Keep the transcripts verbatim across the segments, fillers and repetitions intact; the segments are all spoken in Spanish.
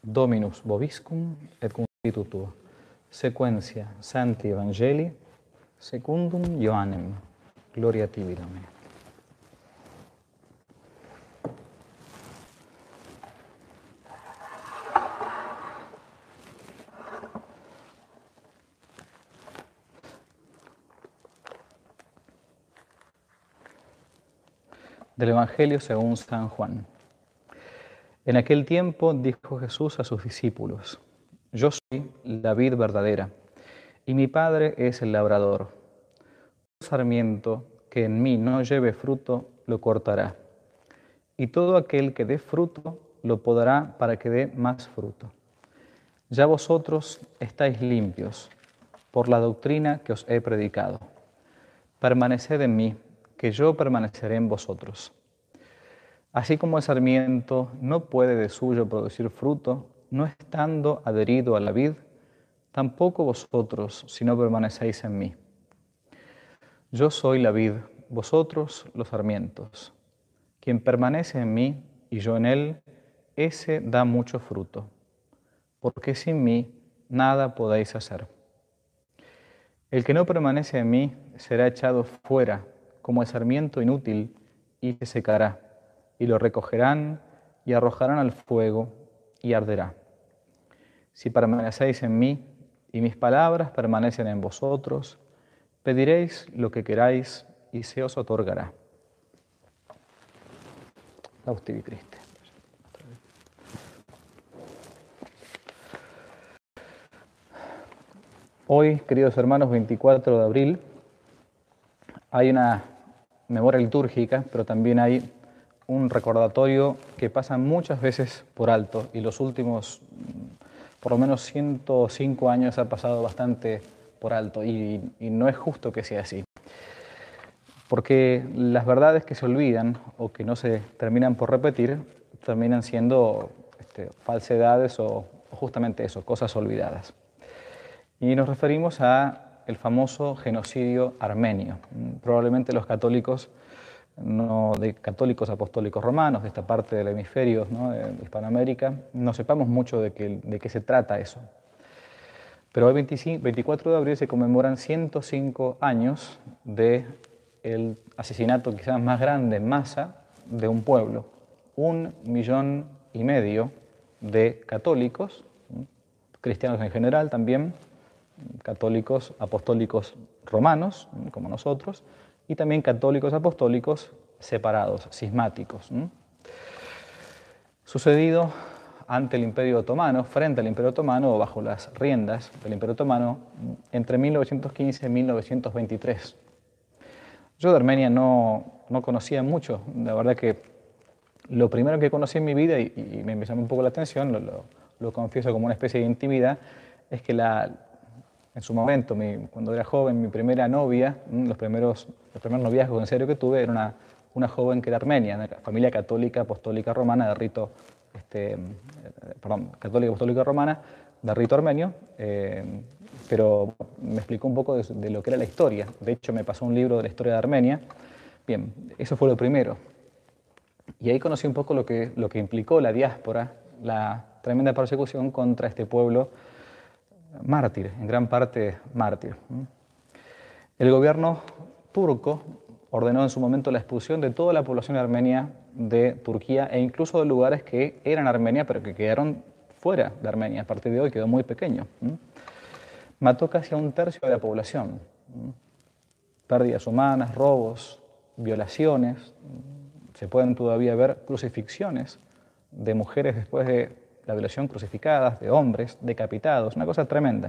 Dominus vobiscum et conspiritu tuo. Sequentia Sancti Evangelii secundum Ioannem. Gloria a tibi, Domine. Del Evangelio según San Juan. En aquel tiempo dijo Jesús a sus discípulos: Yo soy la vid verdadera, y mi Padre es el labrador. Todo sarmiento que en mí no lleve fruto, lo cortará, y todo aquel que dé fruto, lo podará para que dé más fruto. Ya vosotros estáis limpios por la doctrina que os he predicado. Permaneced en mí, que yo permaneceré en vosotros. Así como el sarmiento no puede de suyo producir fruto, no estando adherido a la vid, tampoco vosotros, si no permanecéis en mí. Yo soy la vid, vosotros los sarmientos. Quien permanece en mí y yo en él, ese da mucho fruto, porque sin mí nada podéis hacer. El que no permanece en mí será echado fuera como el sarmiento inútil y se secará, y lo recogerán y arrojarán al fuego y arderá. Si permanecéis en mí y mis palabras permanecen en vosotros, pediréis lo que queráis y se os otorgará. Laudetur Christi. Hoy, queridos hermanos, veinticuatro de abril, hay una memoria litúrgica, pero también hay un recordatorio que pasa muchas veces por alto, y los últimos, por lo menos ciento cinco años, ha pasado bastante por alto, y, y no es justo que sea así. Porque las verdades que se olvidan o que no se terminan por repetir, terminan siendo este, falsedades o, o justamente eso, cosas olvidadas. Y nos referimos a el famoso genocidio armenio. Probablemente los católicos, no, de católicos apostólicos romanos, de esta parte del hemisferio, ¿no?, de Hispanoamérica, no sepamos mucho de, que, de qué se trata eso. Pero hoy, veinticuatro de abril, se conmemoran ciento cinco años del asesinato quizás más grande en masa de un pueblo. Un millón y medio de católicos, cristianos en general también, católicos apostólicos romanos, como nosotros, y también católicos apostólicos separados, cismáticos. Sucedido ante el Imperio Otomano, frente al Imperio Otomano o bajo las riendas del Imperio Otomano, entre mil novecientos quince y mil novecientos veintitrés. Yo de Armenia no, no conocía mucho, la verdad que lo primero que conocí en mi vida, y, y me llamó un poco la atención, lo, lo, lo confieso como una especie de intimidad, es que la, en su momento, mi, cuando era joven, mi primera novia, los primeros, los primeros noviazgos en serio que tuve, era una, una joven que era armenia, una familia católica, apostólica romana de rito, este, perdón, católica, apostólica romana de rito armenio, eh, pero me explicó un poco de, de lo que era la historia. De hecho, me pasó un libro de la historia de Armenia. Bien, eso fue lo primero. Y ahí conocí un poco lo que, lo que implicó la diáspora, la tremenda persecución contra este pueblo mártir, en gran parte mártir. El gobierno turco ordenó en su momento la expulsión de toda la población armenia de Turquía e incluso de lugares que eran Armenia pero que quedaron fuera de Armenia. A partir de hoy quedó muy pequeño. Mató casi a un tercio de la población. Pérdidas humanas, robos, violaciones. Se pueden todavía ver crucifixiones de mujeres después de la violación, crucificadas, de hombres decapitados, una cosa tremenda.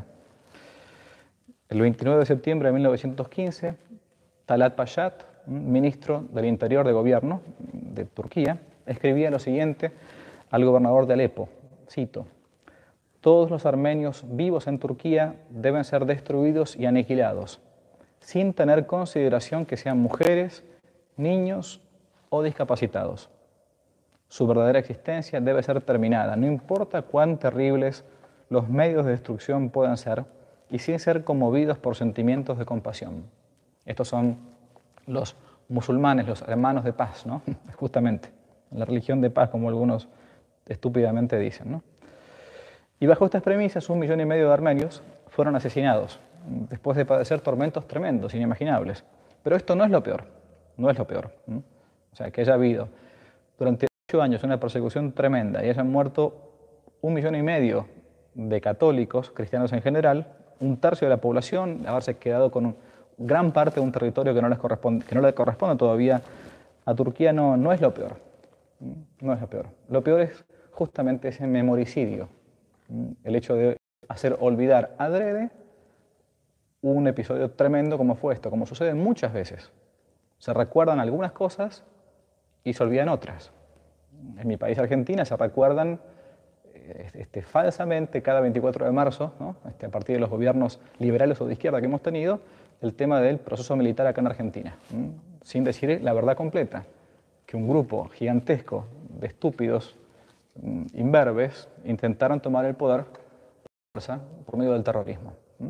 El veintinueve de septiembre de mil novecientos quince, Talat Pashat, ministro del Interior de Gobierno de Turquía, escribía lo siguiente al gobernador de Alepo, cito: todos los armenios vivos en Turquía deben ser destruidos y aniquilados, sin tener consideración que sean mujeres, niños o discapacitados. Su verdadera existencia debe ser terminada, no importa cuán terribles los medios de destrucción puedan ser, y sin ser conmovidos por sentimientos de compasión. Estos son los musulmanes, los hermanos de paz, ¿no? Justamente, la religión de paz, como algunos estúpidamente dicen, ¿no? Y bajo estas premisas, un millón y medio de armenios fueron asesinados, después de padecer tormentos tremendos, inimaginables. Pero esto no es lo peor, no es lo peor. ¿Mm? O sea, que haya habido durante ocho años una persecución tremenda y hayan muerto un millón y medio de católicos, cristianos en general, un tercio de la población, haberse quedado con un, gran parte de un territorio que no, les corresponde, que no le corresponde todavía a Turquía, no, no es lo peor. No es lo peor. Lo peor es justamente ese memoricidio, el hecho de hacer olvidar adrede un episodio tremendo como fue esto, como sucede muchas veces. Se recuerdan algunas cosas y se olvidan otras. En mi país, Argentina, se recuerdan este, falsamente cada veinticuatro de marzo, ¿no? este, a partir de los gobiernos liberales o de izquierda que hemos tenido, el tema del proceso militar acá en Argentina, ¿m? sin decir la verdad completa, que un grupo gigantesco de estúpidos, imberbes, intentaron tomar el poder por medio del terrorismo. ¿m?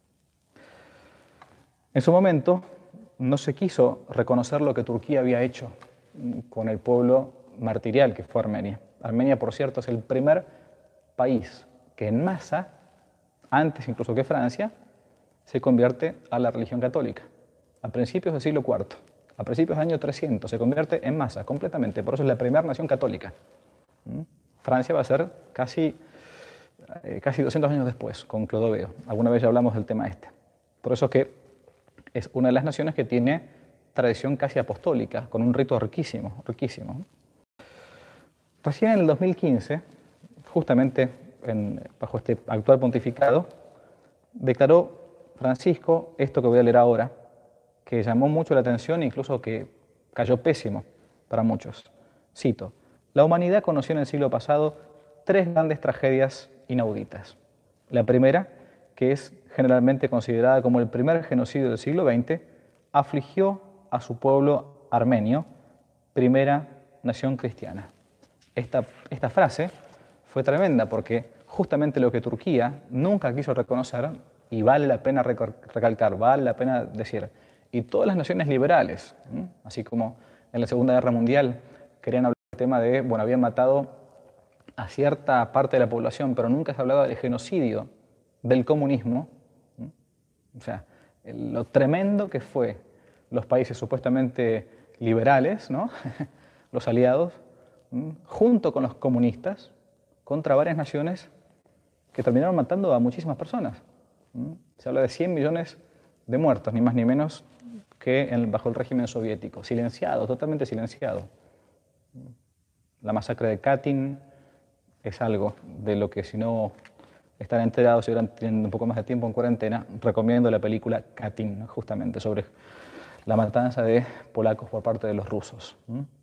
En su momento no se quiso reconocer lo que Turquía había hecho con el pueblo martirial que fue Armenia. Armenia, por cierto, es el primer país que en masa, antes incluso que Francia, se convierte a la religión católica. A principios del siglo cuarto, a principios del año trescientos, se convierte en masa completamente. Por eso es la primera nación católica. ¿Mm? Francia va a ser casi, eh, casi doscientos años después, con Clodoveo. Alguna vez ya hablamos del tema este. Por eso es que es una de las naciones que tiene tradición casi apostólica, con un rito riquísimo, riquísimo. Recién en el dos mil quince, justamente en, bajo este actual pontificado, declaró Francisco esto que voy a leer ahora, que llamó mucho la atención e incluso que cayó pésimo para muchos. Cito: la humanidad conoció en el siglo pasado tres grandes tragedias inauditas. La primera, que es generalmente considerada como el primer genocidio del siglo veinte, afligió a su pueblo armenio, primera nación cristiana. Esta, esta frase fue tremenda porque justamente lo que Turquía nunca quiso reconocer, y vale la pena recalcar, vale la pena decir, y todas las naciones liberales, ¿sí? Así como en la Segunda Guerra Mundial querían hablar del tema de, bueno, habían matado a cierta parte de la población, pero nunca se hablaba del genocidio del comunismo, ¿sí? O sea, lo tremendo que fue los países supuestamente liberales, ¿no? los aliados, ¿sí? junto con los comunistas, contra varias naciones que terminaron matando a muchísimas personas. ¿Sí? Se habla de cien millones de muertos, ni más ni menos que en, bajo el régimen soviético, silenciado, totalmente silenciado. La masacre de Katyn es algo de lo que, si no están enterados y ahora tienen un poco más de tiempo en cuarentena, recomiendo la película Katyn, justamente sobre la matanza de polacos por parte de los rusos.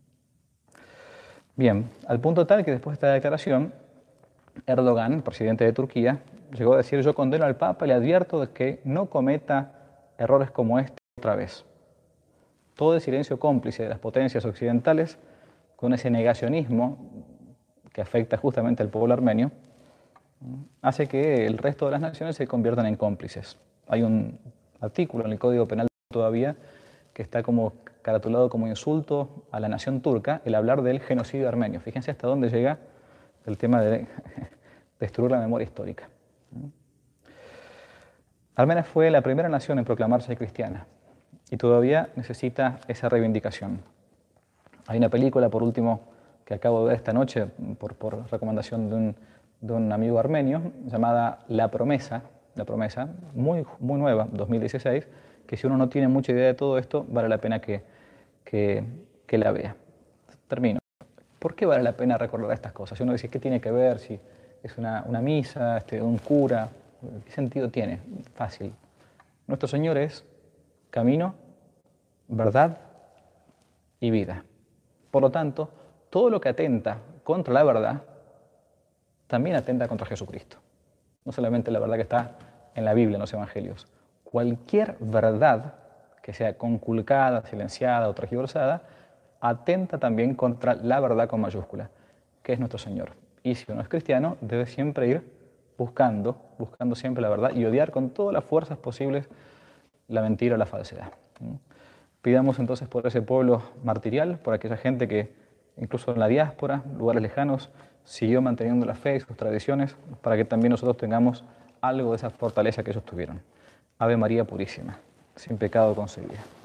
Bien, al punto tal que después de esta declaración, Erdogan, presidente de Turquía, llegó a decir: yo condeno al Papa y le advierto de que no cometa errores como este otra vez. Todo el silencio cómplice de las potencias occidentales, con ese negacionismo que afecta justamente al pueblo armenio, hace que el resto de las naciones se conviertan en cómplices. Hay un artículo en el Código Penal todavía que está como caratulado como insulto a la nación turca, el hablar del genocidio armenio. Fíjense hasta dónde llega el tema de destruir la memoria histórica. Armenia fue la primera nación en proclamarse cristiana y todavía necesita esa reivindicación. Hay una película, por último, que acabo de ver esta noche por, por recomendación de un, de un amigo armenio, llamada La Promesa, La Promesa, muy, muy nueva, dos mil dieciséis, que si uno no tiene mucha idea de todo esto, vale la pena que, que, que la vea. Termino. ¿Por qué vale la pena recordar estas cosas? Si uno dice, ¿qué tiene que ver? Si es una, una misa, este, un cura, ¿qué sentido tiene? Fácil. Nuestro Señor es camino, verdad y vida. Por lo tanto, todo lo que atenta contra la verdad, también atenta contra Jesucristo. No solamente la verdad que está en la Biblia, en los Evangelios. Cualquier verdad que sea conculcada, silenciada o tergiversada, atenta también contra la verdad con mayúscula, que es nuestro Señor. Y si uno es cristiano, debe siempre ir buscando, buscando siempre la verdad y odiar con todas las fuerzas posibles la mentira o la falsedad. Pidamos entonces por ese pueblo martirial, por aquella gente que incluso en la diáspora, lugares lejanos, siguió manteniendo la fe y sus tradiciones para que también nosotros tengamos algo de esa fortaleza que ellos tuvieron. Ave María Purísima, sin pecado concebida.